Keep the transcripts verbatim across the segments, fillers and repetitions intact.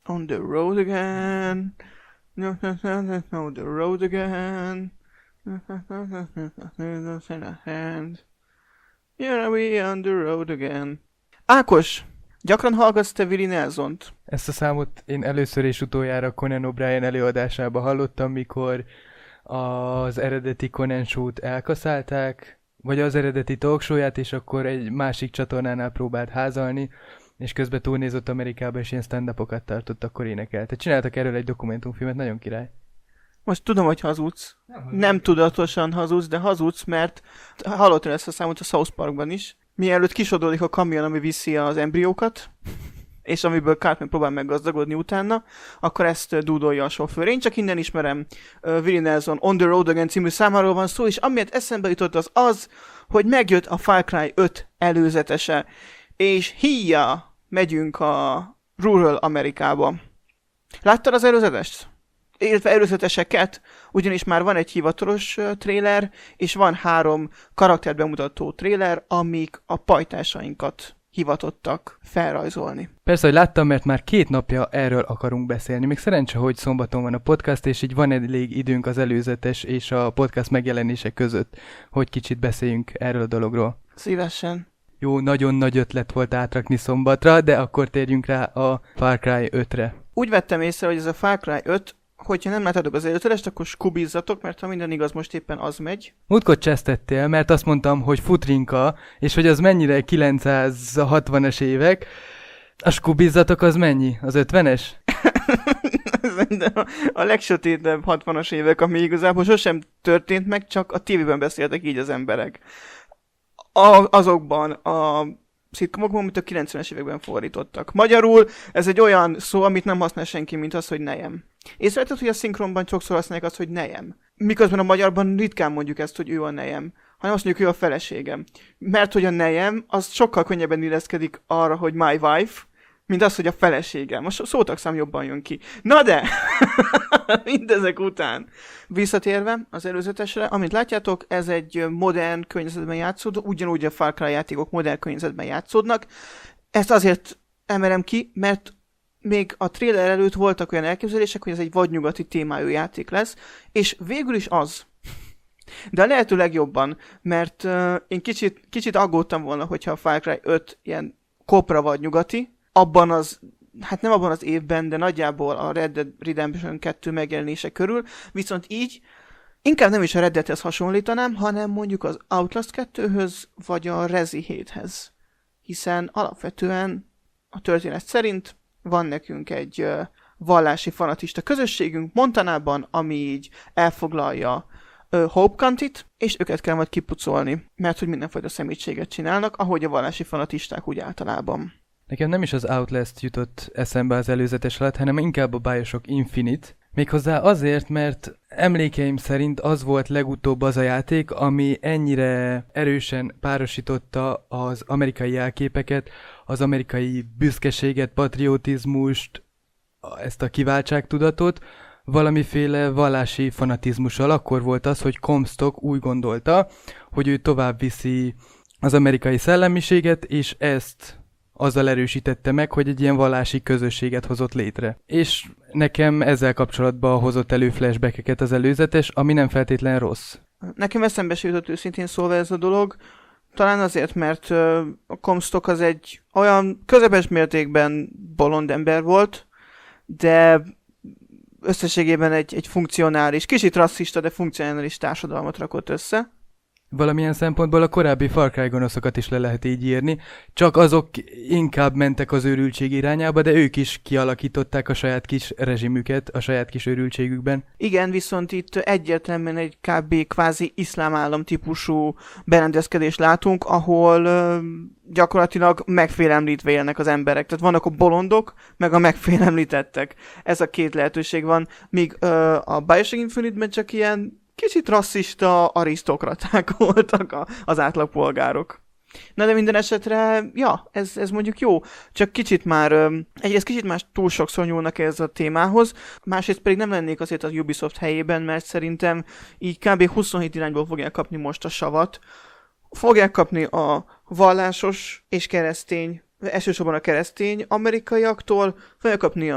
On the road again. No, no, no, no, no, the road again. No, no, no, no, no, no, no, in a hand. Here we on the road again. Ákos, gyakran hallgatsz te Willie Nelsont? Ezt a számot én először és utoljára Conan O'Brien előadásában hallottam, mikor az eredeti Conan show-t elkaszálták, vagy az eredeti talkshow-ját, és akkor egy másik csatornánál próbált házalni, és közben túlnézott Amerikába, és ilyen stand-upokat tartott, akkor énekelt. Tehát csináltak erről egy dokumentumfilmet, nagyon király. Most tudom, hogy hazudsz. Nem, Nem tudatosan hazudsz, de hazudsz, mert hallottál ezt a számot a South Parkban is. Mielőtt kisodódik a kamion, ami viszi az embriókat, és amiből Cartman próbál meggazdagodni utána, akkor ezt dúdolja a sofőr. Én csak innen ismerem uh, Willie Nelson On the Road Again című számáról van szó, és amiért eszembe jutott az az, hogy megjött a Far Cry öt előzetese, és híja, megyünk a Rural Amerikába. Láttad az előzetest? Illetve előzeteseket, ugyanis már van egy hivatalos uh, trailer, és van három karaktert bemutató trailer, amik a pajtásainkat hivatottak felrajzolni. Persze, hogy láttam, mert már két napja erről akarunk beszélni. Még szerencse, hogy szombaton van a podcast, és így van elég időnk az előzetes és a podcast megjelenése között, hogy kicsit beszéljünk erről a dologról. Szívesen. Jó, nagyon nagy ötlet volt átrakni szombatra, de akkor térjünk rá a Far Cry ötre. Úgy vettem észre, hogy ez a Far Cry öt, hogyha nem láthatok az előzetest, akkor skubizzatok, mert ha minden igaz, most éppen az megy. Múltkor csesztettél, mert azt mondtam, hogy futrinka, és hogy az mennyire kilencszázhatvanas évek. A skubizzatok az mennyi? Az ötvenes? a, a legsötétebb hatvanas évek, ami igazából sosem történt meg, csak a tévében beszéltek így az emberek. A, azokban a szitkomokban, amit a kilencvenes években fordítottak. Magyarul ez egy olyan szó, amit nem használ senki, mint az, hogy nejem. Észrevetted, hogy a szinkronban sokszor használják azt, hogy nejem. Miközben a magyarban ritkán mondjuk ezt, hogy ő a nejem, hanem azt mondjuk, ő a feleségem. Mert hogy a nejem, az sokkal könnyebben illeszkedik arra, hogy my wife, mint az, hogy a feleségem. Most szótagszám jobban jön ki. Na de! Mindezek után. Visszatérve az előzetesre, amit látjátok, ez egy modern környezetben játszódó, ugyanúgy a Far Cry játékok modern környezetben játszódnak. Ezt azért emelem ki, mert még a trailer előtt voltak olyan elképzelések, hogy ez egy vadnyugati témájú játék lesz, és végül is az. De a lehető legjobban, mert uh, én kicsit, kicsit aggódtam volna, hogyha a Far Cry öt ilyen kopra vadnyugati, abban az, hát nem abban az évben, de nagyjából a Red Dead Redemption kettő megjelenése körül, viszont így inkább nem is a Red Deadhez hasonlítanám, hanem mondjuk az Outlast kettőhöz, vagy a Rezi héthez. Hiszen alapvetően a történet szerint van nekünk egy uh, vallási fanatista közösségünk Montanában, ami így elfoglalja uh, Hope Countyt, és őket kell majd kipucolni, mert hogy mindenfajta szemétséget csinálnak, ahogy a vallási fanatisták úgy általában. Nekem nem is az Outlast jutott eszembe az előzetes alatt, hanem inkább a BioShock Infinite. Méghozzá azért, mert emlékeim szerint az volt legutóbb az a játék, ami ennyire erősen párosította az amerikai jelképeket, az amerikai büszkeséget, patriotizmust, ezt a kiváltságtudatot, valamiféle vallási fanatizmussal. Akkor volt az, hogy Comstock úgy gondolta, hogy ő tovább viszi az amerikai szellemiséget, és ezt azzal erősítette meg, hogy egy ilyen vallási közösséget hozott létre. És nekem ezzel kapcsolatban hozott elő flashbackeket az előzetes, ami nem feltétlen rossz. Nekem eszembe se jutott őszintén szólva ez a dolog, talán azért, mert uh, a Comstock az egy olyan közepes mértékben bolond ember volt, de összességében egy, egy funkcionális, kicsit rasszista, de funkcionális társadalmat rakott össze. Valamilyen szempontból a korábbi Far Cry gonoszokat is le lehet így írni, csak azok inkább mentek az őrültség irányába, de ők is kialakították a saját kis rezsimüket, a saját kis őrültségükben. Igen, viszont itt egyértelműen egy kb. Kvázi iszlám állam típusú berendezkedést látunk, ahol ö, gyakorlatilag megfélemlítve élnek az emberek. Tehát vannak a bolondok, meg a megfélemlítettek. Ez a két lehetőség van, míg ö, a BioShock Infinite-ben csak ilyen kicsit rasszista arisztokraták voltak a, az átlagpolgárok. Na de minden esetre, ja, ez, ez mondjuk jó, csak kicsit már, egyrészt kicsit már túl sokszor nyúlnak ez a témához, másrészt pedig nem lennék azért az Ubisoft helyében, mert szerintem így kb. huszonhét irányból fogják kapni most a savat. Fogják kapni a vallásos és keresztény, elsősorban a keresztény amerikaiaktól, fogják kapni a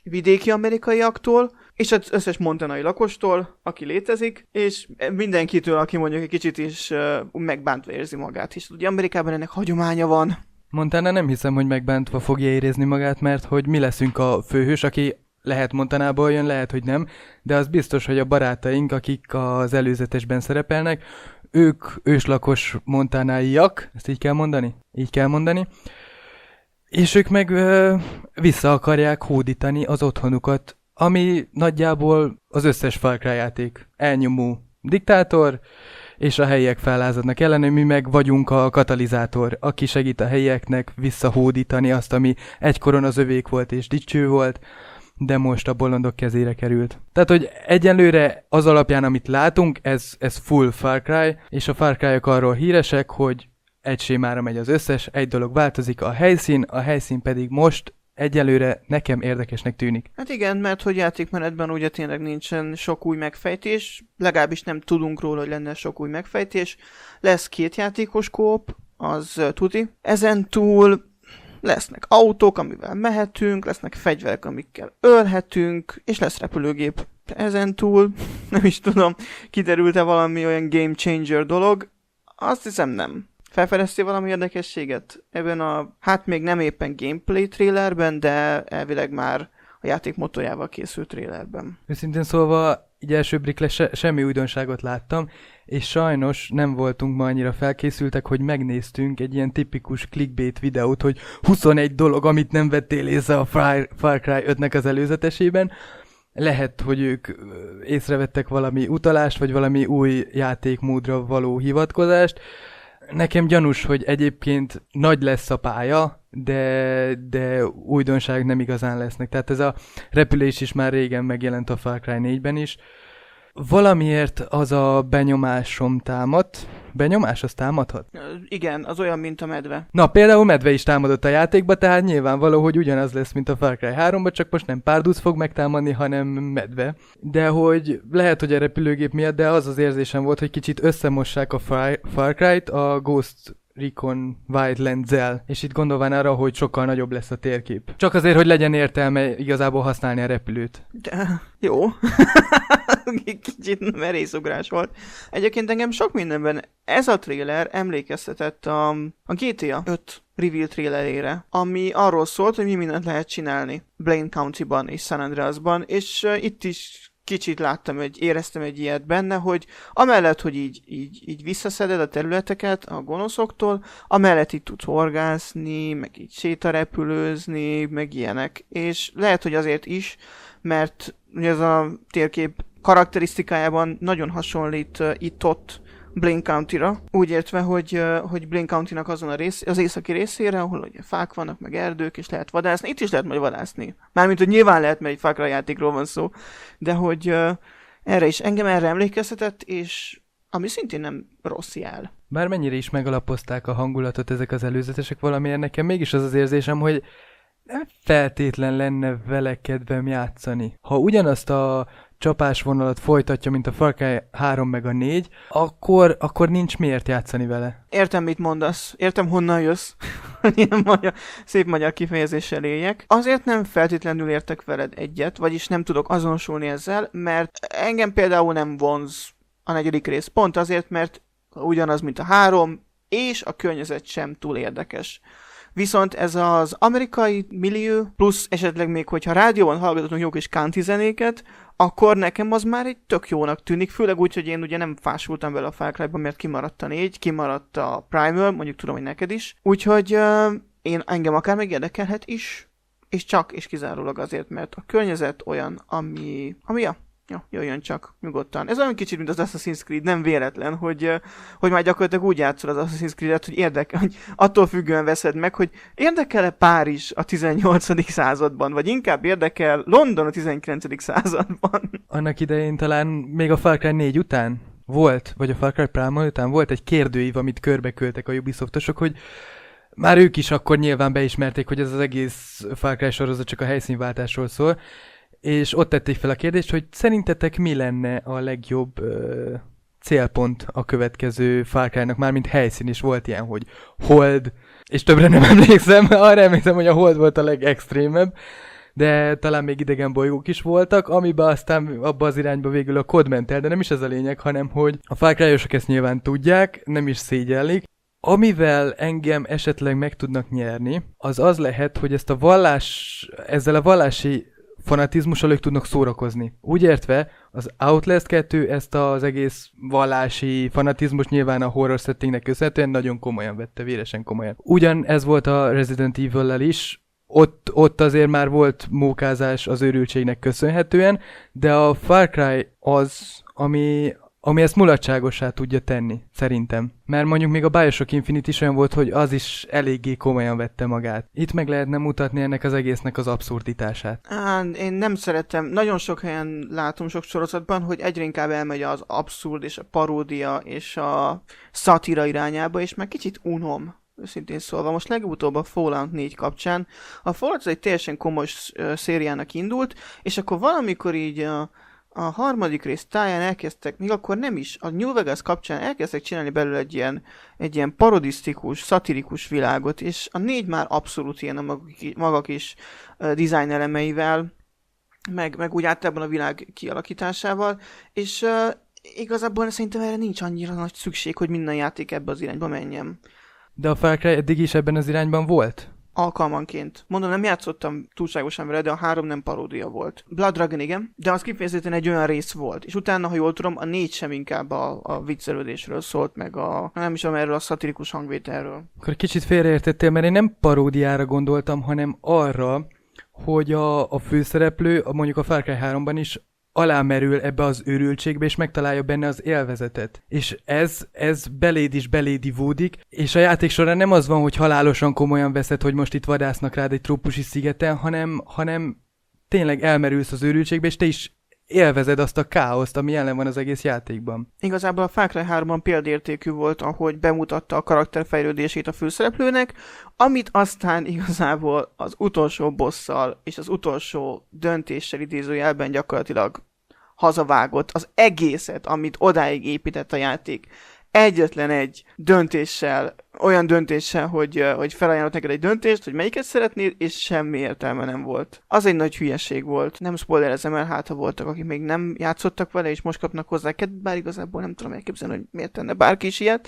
vidéki amerikaiaktól, és az összes montanai lakostól, aki létezik, és mindenkitől, aki mondjuk egy kicsit is uh, megbántva érzi magát. És ugye Amerikában ennek hagyománya van. Montana nem hiszem, hogy megbántva fogja érezni magát, mert hogy mi leszünk a főhős, aki lehet Montanából jön, lehet, hogy nem, de az biztos, hogy a barátaink, akik az előzetesben szerepelnek, ők őslakos montanáiak, ezt így kell mondani? Így kell mondani. És ők meg ö, vissza akarják hódítani az otthonukat, ami nagyjából az összes Far Cry játék. Elnyomó diktátor, és a helyiek fellázadnak ellene, mi meg vagyunk a katalizátor, aki segít a helyieknek visszahódítani azt, ami egykoron az övék volt és dicső volt, de most a bolondok kezére került. Tehát, hogy egyenlőre az alapján, amit látunk, ez, ez full Far Cry, és a Far Cry-ok arról híresek, hogy egy sémára megy az összes, egy dolog változik, a helyszín, a helyszín pedig most egyelőre nekem érdekesnek tűnik. Hát igen, mert hogy játékmenetben ugye tényleg nincsen sok új megfejtés, legalábbis nem tudunk róla, hogy lenne sok új megfejtés. Lesz két játékos kóp, az uh, tuti. Ezen túl lesznek autók, amivel mehetünk, lesznek fegyverek, amikkel ölhetünk, és lesz repülőgép. Ezen túl, nem is tudom, kiderült-e valami olyan game changer dolog? Azt hiszem nem. Felfedeztél valami érdekességet ebben a, hát még nem éppen gameplay trailerben, de elvileg már a játék motorjával készült trailerben. Őszintén szólva, így első blikre se, semmi újdonságot láttam, és sajnos nem voltunk ma annyira felkészültek, hogy megnéztünk egy ilyen tipikus clickbait videót, hogy huszonegy dolog, amit nem vettél észre a Far, Far Cry ötnek az előzetesében. Lehet, hogy ők észrevettek valami utalást, vagy valami új játékmódra való hivatkozást. Nekem gyanús, hogy egyébként nagy lesz a pálya, de, de újdonság nem igazán lesznek. Tehát ez a repülés is már régen megjelent a Far Cry négyben is. Valamiért az a benyomásom támadt. Benyomás az támadhat? Igen, az olyan, mint a medve. Na, például medve is támadott a játékba, tehát nyilvánvaló, hogy ugyanaz lesz, mint a Far Cry háromban, csak most nem párduc fog megtámadni, hanem medve. De hogy lehet, hogy a repülőgép miatt, de az az érzésem volt, hogy kicsit összemossák a Far, Far Cry-t a Ghost Recon Wildlands-zel, és itt gondolván arra, hogy sokkal nagyobb lesz a térkép. Csak azért, hogy legyen értelme igazából használni a repülőt. De jó. Kicsit merészugrás volt. Egyébként engem sok mindenben ez a trailer emlékeztetett a, a gé té á öt reveal trailerére, ami arról szólt, hogy mi mindent lehet csinálni Blaine County-ban és San Andreasban, és uh, itt is kicsit láttam, hogy éreztem egy ilyet benne, hogy amellett, hogy így, így, így visszaszeded a területeket a gonoszoktól, amellett így tudsz horgászni, meg így sétarepülőzni, meg ilyenek. És lehet, hogy azért is, mert ez a térkép karakterisztikájában nagyon hasonlít uh, itt-ott Blaine County-ra, úgy értve, hogy, uh, hogy Blaine County-nak azon a rész, az északi részére, ahol ugye fák vannak, meg erdők, és lehet vadászni. Itt is lehet majd vadászni. Mármint, hogy nyilván lehet, mert egy Far Cry játékról van szó, de hogy uh, erre is engem erre emlékeztetett, és ami szintén nem rossz jel. Bár mennyire is megalapozták a hangulatot ezek az előzetesek, valamiért nekem mégis az az érzésem, hogy nem feltétlen lenne vele kedvem játszani. Ha ugyanazt a csapásvonalat folytatja, mint a Far Cry három meg a négy, akkor, akkor nincs miért játszani vele. Értem, mit mondasz. Értem, honnan jössz. Ilyen magyar, szép magyar kifejezéssel éljek. Azért nem feltétlenül értek veled egyet, vagyis nem tudok azonosulni ezzel, mert engem például nem vonz a negyedik rész. Pont azért, mert ugyanaz, mint a három, és a környezet sem túl érdekes. Viszont ez az amerikai millió, plusz esetleg még, hogyha rádióban hallgatunk jó kis country zenéket, akkor nekem az már egy tök jónak tűnik, főleg úgy, hogy én ugye nem fásultam vele a Far Cry-ban, mert kimaradt a négy, kimaradt a Primal, mondjuk tudom, hogy neked is. Úgyhogy uh, én engem akár meg érdekelhet is, és csak és kizárólag azért, mert a környezet olyan, ami, ami ja, ja, jöjjön csak nyugodtan. Ez olyan kicsit, mint az Assassin's Creed, nem véletlen, hogy, hogy már gyakorlatilag úgy játszol az Assassin's Creed-et, hogy érdekel, hogy attól függően veszed meg, hogy érdekel-e Párizs a tizennyolcadik században, vagy inkább érdekel London a tizenkilencedik században. Annak idején talán még a Far Cry négy után volt, vagy a Far Cry Primal után volt egy kérdőív, amit körbeküldtek a Ubisoftosok, hogy már ők is akkor nyilván beismerték, hogy ez az egész Far Cry sorozat csak a helyszínváltásról szól, és ott tették fel a kérdést, hogy szerintetek mi lenne a legjobb ö, célpont a következő Far Cry-nak, mármint helyszín is volt ilyen, hogy Hold, és többre nem emlékszem, arra emlékszem, hogy a Hold volt a legextrémebb, de talán még idegen bolygók is voltak, amiben aztán abba az irányba végül a kód ment el, de nem is ez a lényeg, hanem hogy a Far Cry-osok ezt nyilván tudják, nem is szégyellik. Amivel engem esetleg meg tudnak nyerni, az az lehet, hogy ezt a vallás, ezzel a vallási fanatizmussal ők tudnak szórakozni. Úgy értve, az Outlast kettő ezt az egész vallási fanatizmus nyilván a horror settingnek köszönhetően nagyon komolyan vette, véresen komolyan. Ugyan ez volt a Resident Evil-lel is, ott, ott azért már volt mókázás az őrültségnek köszönhetően, de a Far Cry az, ami... ami ezt mulatságossá tudja tenni, szerintem. Mert mondjuk még a Bioshock Infinite is olyan volt, hogy az is eléggé komolyan vette magát. Itt meg lehetne mutatni ennek az egésznek az abszurditását. Á, én nem szeretem, nagyon sok helyen látom sok sorozatban, hogy egyre inkább elmegy az abszurd és a paródia és a szatira irányába, és már kicsit unom. Őszintén szólva, most legutóbb a Fallout négy kapcsán. A Fallout az egy teljesen komoly szériának indult, és akkor valamikor így a A harmadik rész táján elkezdtek, még akkor nem is, a New Vegas kapcsán elkezdtek csinálni belőle egy ilyen, egy ilyen parodisztikus, szatirikus világot, és a négy már abszolút ilyen a maga, maga kis uh, design elemeivel, meg, meg úgy általában a világ kialakításával, és uh, igazából szerintem erre nincs annyira nagy szükség, hogy minden játék ebbe az irányba menjen. De a Far Cry eddig is ebben az irányban volt? Alkalmanként. Mondom, nem játszottam túlságosan vele, de a három nem paródia volt. Blood Dragon igen, de az kifejezetten egy olyan rész volt. És utána, ha jól tudom, a négy sem inkább a, a viccelődésről szólt, meg a nem is tudom, erről a szatirikus hangvételről. Akkor kicsit félreértettél, mert én nem paródiára gondoltam, hanem arra, hogy a, a főszereplő, a, mondjuk a Far Cry háromban is alámerül ebbe az őrültségbe, és megtalálja benne az élvezetet. És ez, ez beléd is beléd ivódik, és a játék során nem az van, hogy halálosan komolyan veszed, hogy most itt vadásznak rád egy trópusi szigeten, hanem, hanem tényleg elmerülsz az őrültségbe, és te is élvezed azt a káoszt, ami jelen van az egész játékban. Igazából a Far Cry háromban példaértékű volt, ahogy bemutatta a karakterfejlődését a főszereplőnek, amit aztán igazából az utolsó bosszal és az utolsó döntéssel idézőjelben gyakorlatilag hazavágott az egészet, amit odáig épített a játék. Egyetlen egy döntéssel, olyan döntéssel, hogy, hogy felajánlott neked egy döntést, hogy melyiket szeretnél, és semmi értelme nem volt. Az egy nagy hülyeség volt. Nem spoilerezem el, hát ha voltak, akik még nem játszottak vele, és most kapnak hozzá kedvet, bár igazából nem tudom elképzelni, hogy miért tenne bárki is ilyet.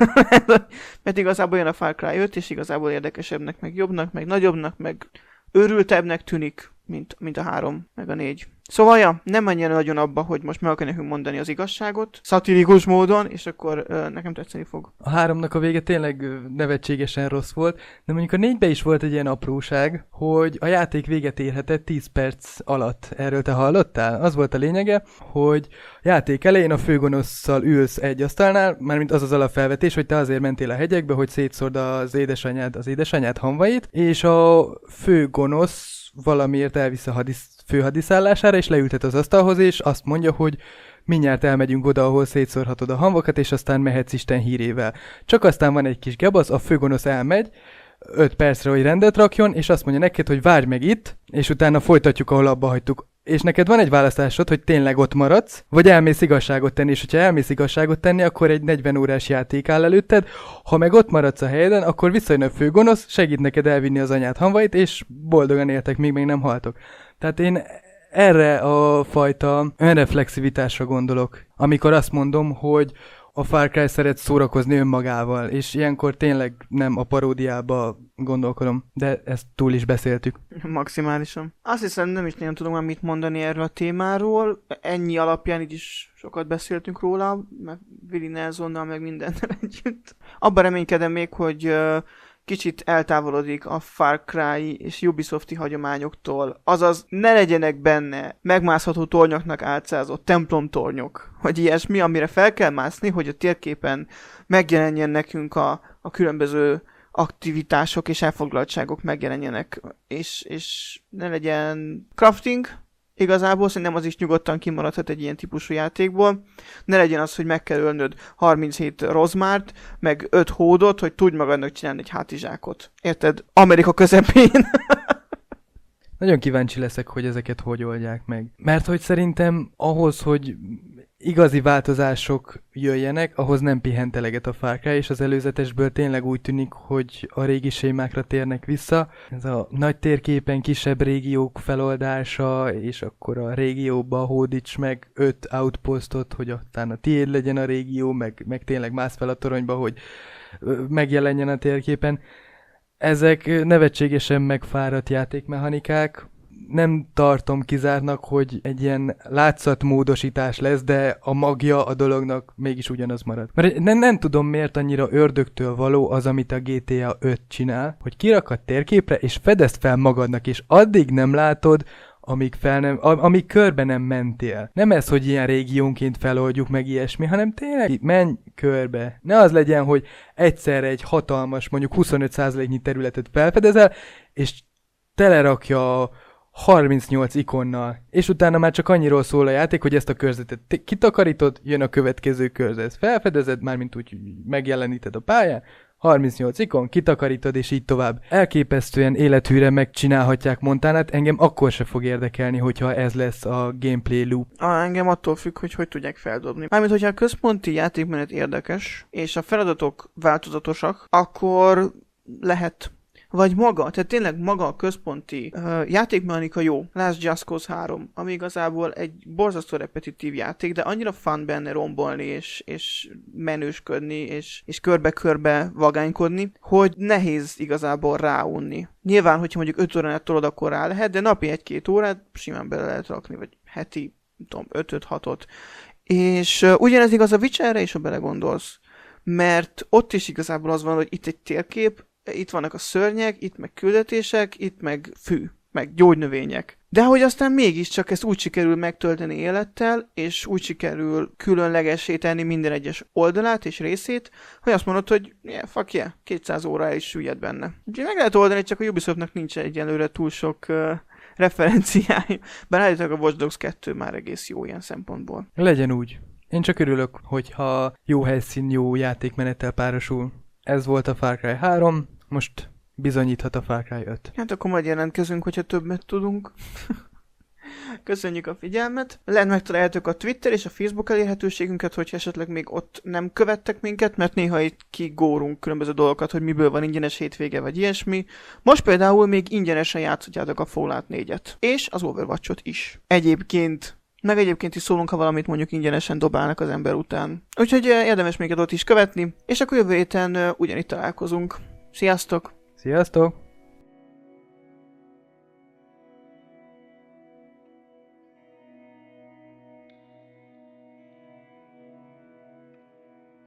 Mert igazából jön a Far Cry öt, és igazából érdekesebbnek, meg jobbnak, meg nagyobbnak, meg őrültebbnek tűnik, mint, mint a három, meg a négy. Szóval, ja, nem menjen nagyon abba, hogy most meg akarja nekünk mondani az igazságot, szatirikus módon, és akkor ö, nekem tetszeni fog. A háromnak a vége tényleg nevetségesen rossz volt, de mondjuk a négybe is volt egy ilyen apróság, hogy a játék véget érhetett tíz perc alatt. Erről te hallottál? Az volt a lényege, hogy a játék elején a főgonosszal ülsz egy asztalnál, mármint az az alapfelvetés, hogy te azért mentél a hegyekbe, hogy szétszórd az édesanyád, az édesanyád hamvait, és a főgonosz valamiért elvisz a hadis, főhadiszállására, és leültet az asztalhoz, és azt mondja, hogy mindjárt elmegyünk oda, ahol szétszórhatod a hamvakat, és aztán mehetsz Isten hírével. Csak aztán van egy kis gebasz, a főgonosz elmegy, öt percre, hogy rendet rakjon, és azt mondja neked, hogy várj meg itt, és utána folytatjuk, ahol abba hagytuk. És neked van egy választásod, hogy tényleg ott maradsz, vagy elmész igazságot tenni, és hogyha elmész igazságot tenni, akkor egy negyven órás játék áll előtted, ha meg ott maradsz a helyeden, akkor visszajön a főgonosz, segít neked elvinni az anyád hamvait, és boldogan éltek, még még nem haltok. Tehát én erre a fajta önreflexivitásra gondolok, amikor azt mondom, hogy a Far Cry szeret szórakozni önmagával, és ilyenkor tényleg nem a paródiába gondolkodom, de ezt túl is beszéltük. Maximálisan. Azt hiszem, nem is nagyon tudom már mit mondani erről a témáról. Ennyi alapján így is sokat beszéltünk róla, meg Willie Nelsonnal, meg mindennel együtt. Abban reménykedem még, hogy kicsit eltávolodik a Far Cry és Ubisofti hagyományoktól, azaz ne legyenek benne megmászható tornyoknak álcázott templomtornyok, vagy ilyesmi, amire fel kell mászni, hogy a térképen megjelenjen nekünk a, a különböző aktivitások és elfoglaltságok megjelenjenek, és, és ne legyen crafting. Igazából szerintem az is nyugodtan kimaradhat egy ilyen típusú játékból. Ne legyen az, hogy meg kell ölnöd harminchét rozmárt, meg öt hódot, hogy tudj magadnak csinálni egy hátizsákot. Érted? Amerika közepén. Nagyon kíváncsi leszek, hogy ezeket hogy oldják meg. Mert hogy szerintem ahhoz, hogy igazi változások jöjjenek, ahhoz nem pihent eleget a Far Cry, és az előzetesből tényleg úgy tűnik, hogy a régi sémákra térnek vissza. Ez a nagy térképen kisebb régiók feloldása, és akkor a régióba hódíts meg öt outpostot, hogy aztán a tiéd legyen a régió, meg, meg tényleg mász fel a toronyba, hogy megjelenjen a térképen. Ezek nevetségesen megfáradt játékmechanikák. Nem tartom kizártnak, hogy egy ilyen látszatmódosítás lesz, de a magja a dolognak mégis ugyanaz marad. Mert nem, nem tudom, miért annyira ördögtől való az, amit a gé té á öt csinál, hogy kirakad térképre, és fedezd fel magadnak, és addig nem látod, amíg, fel nem, amíg körbe nem mentél. Nem ez, hogy ilyen régiónként feloldjuk meg ilyesmi, hanem tényleg menj körbe. Ne az legyen, hogy egyszerre egy hatalmas, mondjuk huszonöt százaléknyi területet felfedezel, és telerakja harmincnyolc ikonnal, és utána már csak annyiról szól a játék, hogy ezt a körzetet kitakarítod, jön a következő körzet. Felfedezed, mármint úgy megjeleníted a pályán, harmincnyolc ikon, kitakarítod, és így tovább. Elképesztően élethűre megcsinálhatják Montanát, engem akkor se fog érdekelni, hogyha ez lesz a gameplay loop. Ah, engem attól függ, hogy hogy tudják feldobni. Mármint, hogyha a központi játékmenet érdekes, és a feladatok változatosak, akkor lehet. Vagy maga, tehát tényleg maga a központi uh, játékmechanika jó. Last Just Cause három, ami igazából egy borzasztó repetitív játék, de annyira fun benne rombolni, és, és menősködni, és, és körbe-körbe vagánykodni, hogy nehéz igazából ráunni. Nyilván, hogyha mondjuk öt órán tolod, akkor rá lehet, de napi egy-két órát simán bele lehet rakni, vagy heti, nem tudom, öt-hatot. És uh, ugyanez igaz a Witcherre is, ha belegondolsz. Mert ott is igazából az van, hogy itt egy térkép, itt vannak a szörnyek, itt meg küldetések, itt meg fű, meg gyógynövények. De hogy aztán mégiscsak ezt úgy sikerül megtölteni élettel, és úgy sikerül különlegessé tenni minden egyes oldalát és részét, hogy azt mondod, hogy yeah, fuck yeah, kétszáz óra el is süllyed benne. Úgyhogy meg lehet oldani, csak a Ubisoftnak nincs egyelőre túl sok uh, referenciája. Bár állítólag a Watch Dogs kettő már egész jó ilyen szempontból. Legyen úgy. Én csak örülök, hogyha jó helyszín, jó játékmenettel párosul. Ez volt a Far Cry három, most bizonyíthat a Far Cry öt. Hát akkor majd jelentkezünk, hogyha többet tudunk. Köszönjük a figyelmet. Lehet megtaláljátok a Twitter és a Facebook elérhetőségünket, hogyha esetleg még ott nem követtek minket, mert néha itt kigórunk különböző dolgokat, hogy miből van ingyenes hétvége vagy ilyesmi. Most például még ingyenesen játszhatjátok a Fallout négyet. És az Overwatchot is. Egyébként meg egyébként is szólunk, ha valamit mondjuk ingyenesen dobálnak az ember után. Úgyhogy érdemes minket ott is követni, és akkor jövő héten ugyanitt találkozunk. Sziasztok! Sziasztok!